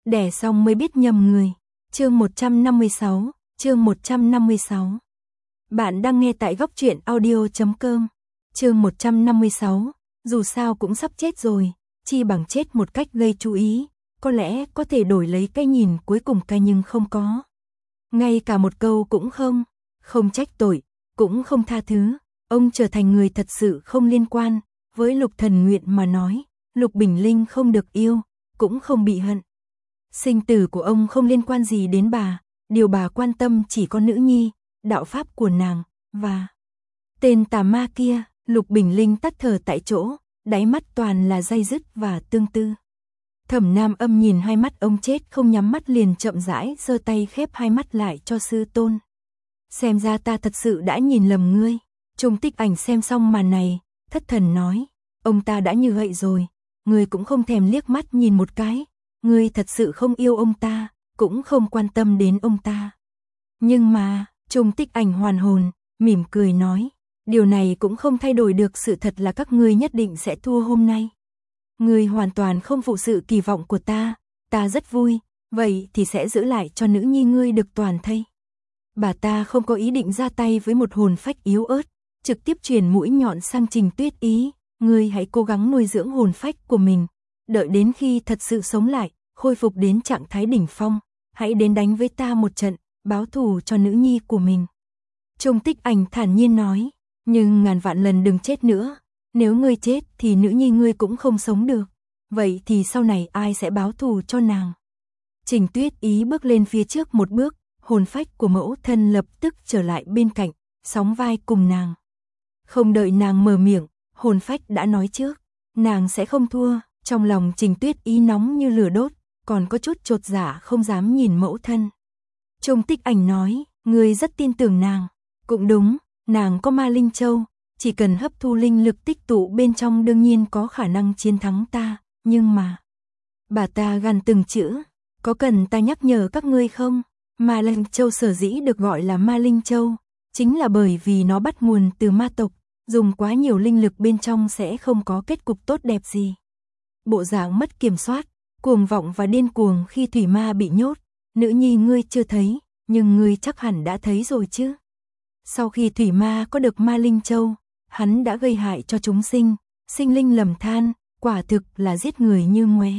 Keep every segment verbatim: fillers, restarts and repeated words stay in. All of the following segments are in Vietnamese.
đẻ xong mới biết nhầm người. Chương một trăm năm mươi sáu, chương một trăm năm mươi sáu. Bạn đang nghe tại góc truyện audio chấm com. Chương một trăm năm mươi sáu, dù sao cũng sắp chết rồi, chi bằng chết một cách gây chú ý, có lẽ có thể đổi lấy cái nhìn cuối cùng ca nhưng không có. Ngay cả một câu cũng không, không trách tội, cũng không tha thứ, ông trở thành người thật sự không liên quan, với Lục Thần Nguyện mà nói, Lục Bình Linh không được yêu, cũng không bị hận. Sinh tử của ông không liên quan gì đến bà, điều bà quan tâm chỉ có nữ nhi, đạo pháp của nàng, và tên tà ma kia. Lục Bình Linh tắt thở tại chỗ, đáy mắt toàn là day dứt và tương tư. Thẩm Nam Âm nhìn hai mắt ông chết không nhắm mắt liền chậm rãi giơ tay khép hai mắt lại cho sư tôn. Xem ra ta thật sự đã nhìn lầm ngươi. Trung Tích Ảnh xem xong màn này, thất thần nói, ông ta đã như vậy rồi, ngươi cũng không thèm liếc mắt nhìn một cái, ngươi thật sự không yêu ông ta, cũng không quan tâm đến ông ta. Nhưng mà, Trung Tích Ảnh hoàn hồn, mỉm cười nói, điều này cũng không thay đổi được sự thật là các ngươi nhất định sẽ thua hôm nay. Ngươi hoàn toàn không phụ sự kỳ vọng của ta, ta rất vui, vậy thì sẽ giữ lại cho nữ nhi ngươi được toàn thây. Bà ta không có ý định ra tay với một hồn phách yếu ớt, trực tiếp truyền mũi nhọn sang Trình Tuyết Ý, ngươi hãy cố gắng nuôi dưỡng hồn phách của mình, đợi đến khi thật sự sống lại, khôi phục đến trạng thái đỉnh phong, hãy đến đánh với ta một trận, báo thù cho nữ nhi của mình. Trung Tích Ảnh thản nhiên nói, nhưng ngàn vạn lần đừng chết nữa, nếu ngươi chết thì nữ nhi ngươi cũng không sống được, vậy thì sau này ai sẽ báo thù cho nàng? Trình Tuyết Ý bước lên phía trước một bước, hồn phách của mẫu thân lập tức trở lại bên cạnh, sóng vai cùng nàng. Không đợi nàng mở miệng, hồn phách đã nói trước, nàng sẽ không thua. Trong lòng Trình Tuyết Ý nóng như lửa đốt, còn có chút chột dạ không dám nhìn mẫu thân. Trung Tích Ảnh nói, ngươi rất tin tưởng nàng. Cũng đúng, nàng có ma linh châu, chỉ cần hấp thu linh lực tích tụ bên trong đương nhiên có khả năng chiến thắng ta, nhưng mà... Bà ta gằn từng chữ, có cần ta nhắc nhở các ngươi không? Ma linh châu sở dĩ được gọi là ma linh châu, chính là bởi vì nó bắt nguồn từ ma tộc, dùng quá nhiều linh lực bên trong sẽ không có kết cục tốt đẹp gì. Bộ dạng mất kiểm soát, cuồng vọng và điên cuồng khi thủy ma bị nhốt, nữ nhi ngươi chưa thấy, nhưng ngươi chắc hẳn đã thấy rồi chứ. Sau khi thủy ma có được ma linh châu, hắn đã gây hại cho chúng sinh, sinh linh lầm than, quả thực là giết người như ngoé.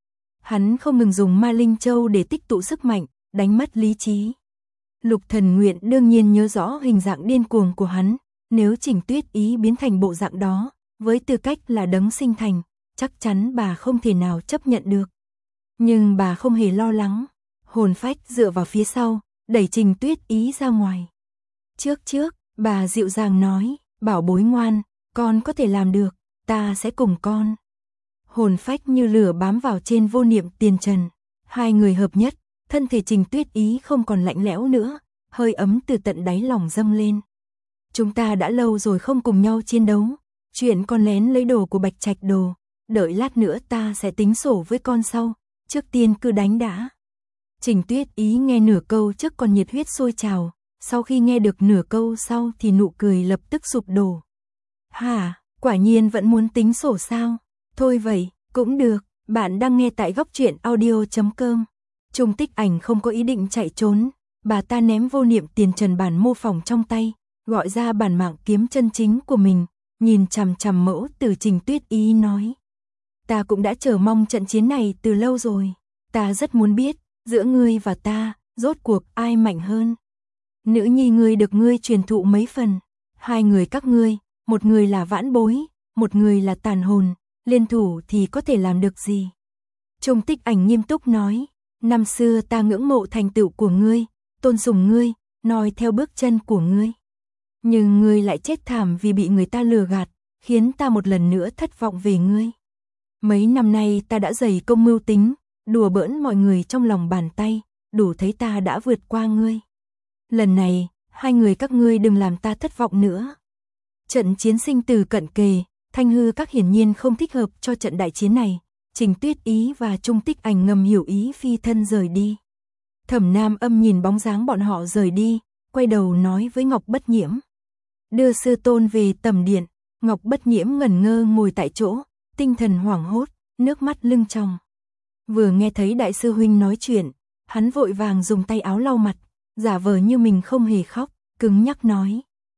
Hắn không ngừng dùng ma linh châu để tích tụ sức mạnh, đánh mất lý trí. Lục Thần Nguyện đương nhiên nhớ rõ hình dạng điên cuồng của hắn, nếu Trình Tuyết Ý biến thành bộ dạng đó, với tư cách là đấng sinh thành, chắc chắn bà không thể nào chấp nhận được. Nhưng bà không hề lo lắng, hồn phách dựa vào phía sau, đẩy Trình Tuyết Ý ra ngoài. Trước trước, bà dịu dàng nói, bảo bối ngoan, con có thể làm được, ta sẽ cùng con. Hồn phách như lửa bám vào trên vô niệm tiền trần, hai người hợp nhất, thân thể Trình Tuyết Ý không còn lạnh lẽo nữa, hơi ấm từ tận đáy lòng dâng lên. Chúng ta đã lâu rồi không cùng nhau chiến đấu, chuyện con lén lấy đồ của Bạch Trạch Đồ, đợi lát nữa ta sẽ tính sổ với con sau, trước tiên cứ đánh đã. Trình Tuyết Ý nghe nửa câu trước còn nhiệt huyết sôi trào, sau khi nghe được nửa câu sau thì nụ cười lập tức sụp đổ. Hả, quả nhiên vẫn muốn tính sổ sao? Thôi vậy, cũng được, bạn đang nghe tại góc truyện audio chấm com. Trung Tích Ảnh không có ý định chạy trốn, bà ta ném vô niệm tiền trần bản mô phỏng trong tay, gọi ra bản mạng kiếm chân chính của mình, nhìn chằm chằm mẫu từ Trình Tuyết Ý nói. Ta cũng đã chờ mong trận chiến này từ lâu rồi, ta rất muốn biết, giữa ngươi và ta, rốt cuộc ai mạnh hơn. Nữ nhi ngươi được ngươi truyền thụ mấy phần, hai người các ngươi, một người là vãn bối, một người là tàn hồn, liên thủ thì có thể làm được gì? Trung Tích Ảnh nghiêm túc nói, năm xưa ta ngưỡng mộ thành tựu của ngươi, tôn sùng ngươi, noi theo bước chân của ngươi. Nhưng ngươi lại chết thảm vì bị người ta lừa gạt, khiến ta một lần nữa thất vọng về ngươi. Mấy năm nay ta đã dày công mưu tính, đùa bỡn mọi người trong lòng bàn tay, đủ thấy ta đã vượt qua ngươi. Lần này, hai người các ngươi đừng làm ta thất vọng nữa. Trận chiến sinh tử cận kề, Thanh Hư Các hiển nhiên không thích hợp cho trận đại chiến này. Trình Tuyết Ý và Trung Tích Ảnh ngầm hiểu ý phi thân rời đi. Thẩm Nam Âm nhìn bóng dáng bọn họ rời đi, quay đầu nói với Ngọc Bất Nhiễm. Đưa sư tôn về tầm điện. Ngọc Bất Nhiễm ngẩn ngơ ngồi tại chỗ, tinh thần hoảng hốt, nước mắt lưng tròng. Vừa nghe thấy đại sư huynh nói chuyện, hắn vội vàng dùng tay áo lau mặt, giả vờ như mình không hề khóc, cứng nhắc nói.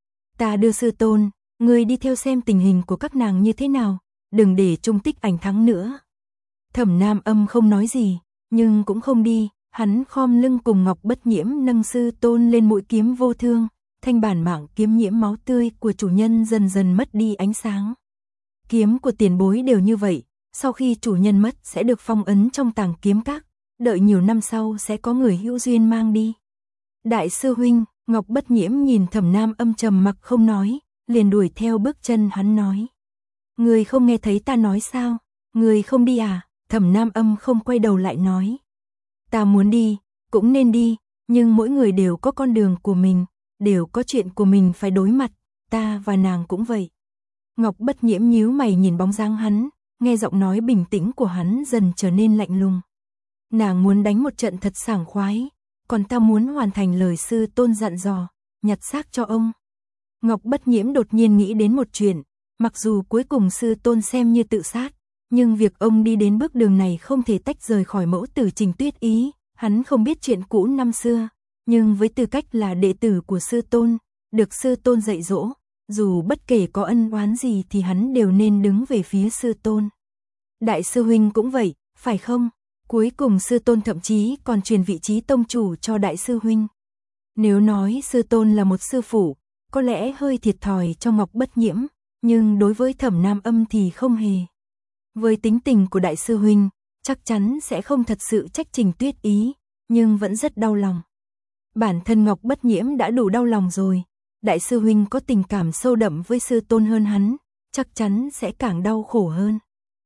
Ta đưa sư tôn, ngươi đi theo xem tình hình của các nàng như thế nào, đừng để Trung Tích ảnh thắng nữa. Thẩm Nam Âm không nói gì, nhưng cũng không đi, hắn khom lưng cùng Ngọc Bất Nhiễm nâng sư tôn lên mũi kiếm vô thương, thanh bản mạng kiếm nhiễm máu tươi của chủ nhân dần dần mất đi ánh sáng. Kiếm của tiền bối đều như vậy, sau khi chủ nhân mất sẽ được phong ấn trong tàng kiếm các, đợi nhiều năm sau sẽ có người hữu duyên mang đi. Đại sư huynh, Ngọc Bất Nhiễm nhìn Thẩm Nam Âm trầm mặc không nói, liền đuổi theo bước chân hắn nói. Người không nghe thấy ta nói sao, người không đi à? Thẩm Nam Âm không quay đầu lại nói. Ta muốn đi, cũng nên đi, nhưng mỗi người đều có con đường của mình, đều có chuyện của mình phải đối mặt, ta và nàng cũng vậy. Ngọc Bất Nhiễm nhíu mày nhìn bóng dáng hắn, nghe giọng nói bình tĩnh của hắn dần trở nên lạnh lùng. Nàng muốn đánh một trận thật sảng khoái, còn ta muốn hoàn thành lời sư tôn dặn dò, nhặt xác cho ông. Ngọc Bất Nhiễm đột nhiên nghĩ đến một chuyện, mặc dù cuối cùng sư tôn xem như tự sát, nhưng việc ông đi đến bước đường này không thể tách rời khỏi mẫu tử Trình Tuyết Ý, hắn không biết chuyện cũ năm xưa, nhưng với tư cách là đệ tử của sư tôn, được sư tôn dạy dỗ, dù bất kể có ân oán gì thì hắn đều nên đứng về phía sư tôn. Đại sư huynh cũng vậy, phải không? Cuối cùng sư tôn thậm chí còn truyền vị trí tông chủ cho đại sư huynh. Nếu nói sư tôn là một sư phụ, có lẽ hơi thiệt thòi cho Ngọc Bất Nhiễm, nhưng đối với Thẩm Nam Âm thì không hề. Với tính tình của đại sư huynh, chắc chắn sẽ không thật sự trách Trình Tuyết Ý, nhưng vẫn rất đau lòng. Bản thân Ngọc Bất Nhiễm đã đủ đau lòng rồi, đại sư huynh có tình cảm sâu đậm với sư tôn hơn hắn, chắc chắn sẽ càng đau khổ hơn.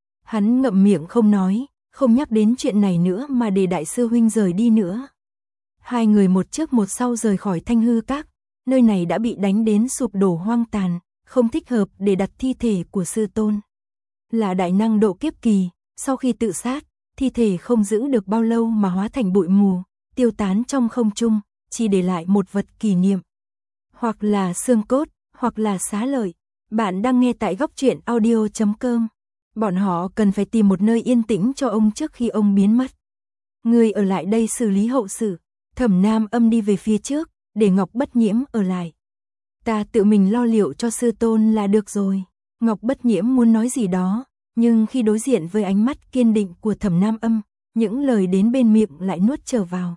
Hắn ngậm miệng không nói, không nhắc đến chuyện này nữa mà để đại sư huynh rời đi nữa. Hai người một trước một sau rời khỏi Thanh Hư Các, nơi này đã bị đánh đến sụp đổ hoang tàn, không thích hợp để đặt thi thể của sư tôn. Là đại năng độ kiếp kỳ, sau khi tự sát, thi thể không giữ được bao lâu mà hóa thành bụi mù, tiêu tán trong không trung, chỉ để lại một vật kỷ niệm. Hoặc là xương cốt, hoặc là xá lợi. Bạn đang nghe tại góc truyện audio chấm com. Bọn họ cần phải tìm một nơi yên tĩnh cho ông trước khi ông biến mất. Người ở lại đây xử lý hậu sự. Thẩm Nam Âm đi về phía trước, để Ngọc Bất Nhiễm ở lại. Ta tự mình lo liệu cho sư tôn là được rồi. Ngọc Bất Nhiễm muốn nói gì đó, nhưng khi đối diện với ánh mắt kiên định của Thẩm Nam Âm, những lời đến bên miệng lại nuốt trở vào.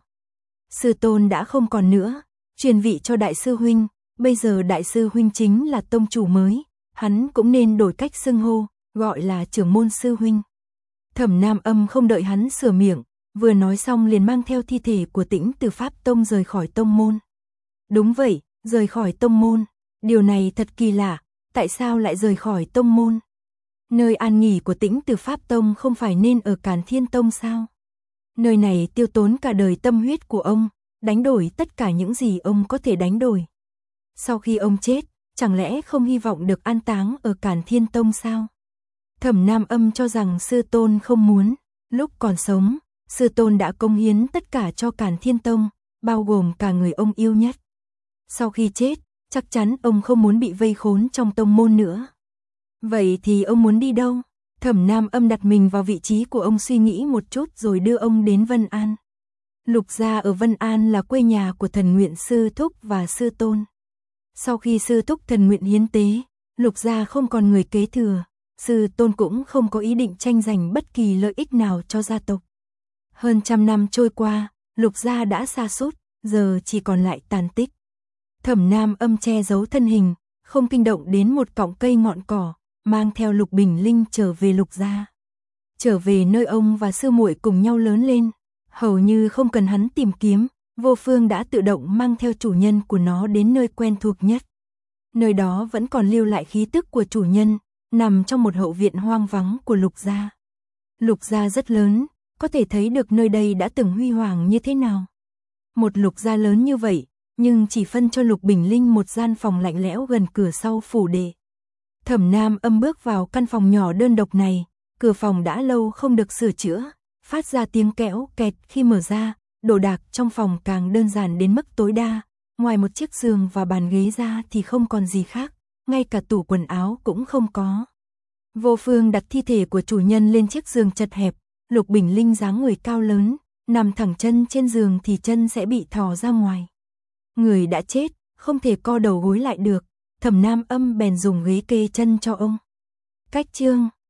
Sư tôn đã không còn nữa, truyền vị cho đại sư huynh, bây giờ đại sư huynh chính là tông chủ mới, hắn cũng nên đổi cách xưng hô, gọi là trưởng môn sư huynh. Thẩm Nam Âm không đợi hắn sửa miệng, vừa nói xong liền mang theo thi thể của Tĩnh Từ Pháp Tông rời khỏi tông môn. Đúng vậy, rời khỏi tông môn, điều này thật kỳ lạ, tại sao lại rời khỏi tông môn? Nơi an nghỉ của Tĩnh Từ Pháp Tông không phải nên ở Càn Thiên Tông sao? Nơi này tiêu tốn cả đời tâm huyết của ông, đánh đổi tất cả những gì ông có thể đánh đổi. Sau khi ông chết, chẳng lẽ không hy vọng được an táng ở Càn Thiên Tông sao? Thẩm Nam Âm cho rằng sư tôn không muốn, lúc còn sống, sư tôn đã cống hiến tất cả cho Càn Thiên Tông, bao gồm cả người ông yêu nhất. Sau khi chết, chắc chắn ông không muốn bị vây khốn trong tông môn nữa. Vậy thì ông muốn đi đâu? Thẩm Nam Âm đặt mình vào vị trí của ông, suy nghĩ một chút rồi đưa ông đến Vân An. Lục gia ở Vân An là quê nhà của Thần Nguyện sư thúc và sư tôn. Sau khi sư thúc Thần Nguyện hiến tế, Lục gia không còn người kế thừa, sư tôn cũng không có ý định tranh giành bất kỳ lợi ích nào cho gia tộc. Hơn trăm năm trôi qua, Lục gia đã sa sút, giờ chỉ còn lại tàn tích. Thẩm Nam Âm che giấu thân hình, không kinh động đến một cọng cây ngọn cỏ, mang theo Lục Bình Linh trở về Lục gia. Trở về nơi ông và sư muội cùng nhau lớn lên, hầu như không cần hắn tìm kiếm, Vô Phương đã tự động mang theo chủ nhân của nó đến nơi quen thuộc nhất. Nơi đó vẫn còn lưu lại khí tức của chủ nhân, nằm trong một hậu viện hoang vắng của Lục gia. Lục gia rất lớn, có thể thấy được nơi đây đã từng huy hoàng như thế nào. Một Lục gia lớn như vậy, nhưng chỉ phân cho Lục Bình Linh một gian phòng lạnh lẽo gần cửa sau phủ đệ. Thẩm Nam Âm bước vào căn phòng nhỏ đơn độc này, cửa phòng đã lâu không được sửa chữa, phát ra tiếng kéo kẹt khi mở ra, đồ đạc trong phòng càng đơn giản đến mức tối đa, ngoài một chiếc giường và bàn ghế ra thì không còn gì khác, ngay cả tủ quần áo cũng không có. Vô Phương đặt thi thể của chủ nhân lên chiếc giường chật hẹp, Lục Bình Linh dáng người cao lớn, nằm thẳng chân trên giường thì chân sẽ bị thò ra ngoài. Người đã chết, không thể co đầu gối lại được, Thẩm Nam Âm bèn dùng ghế kê chân cho ông. Cách chương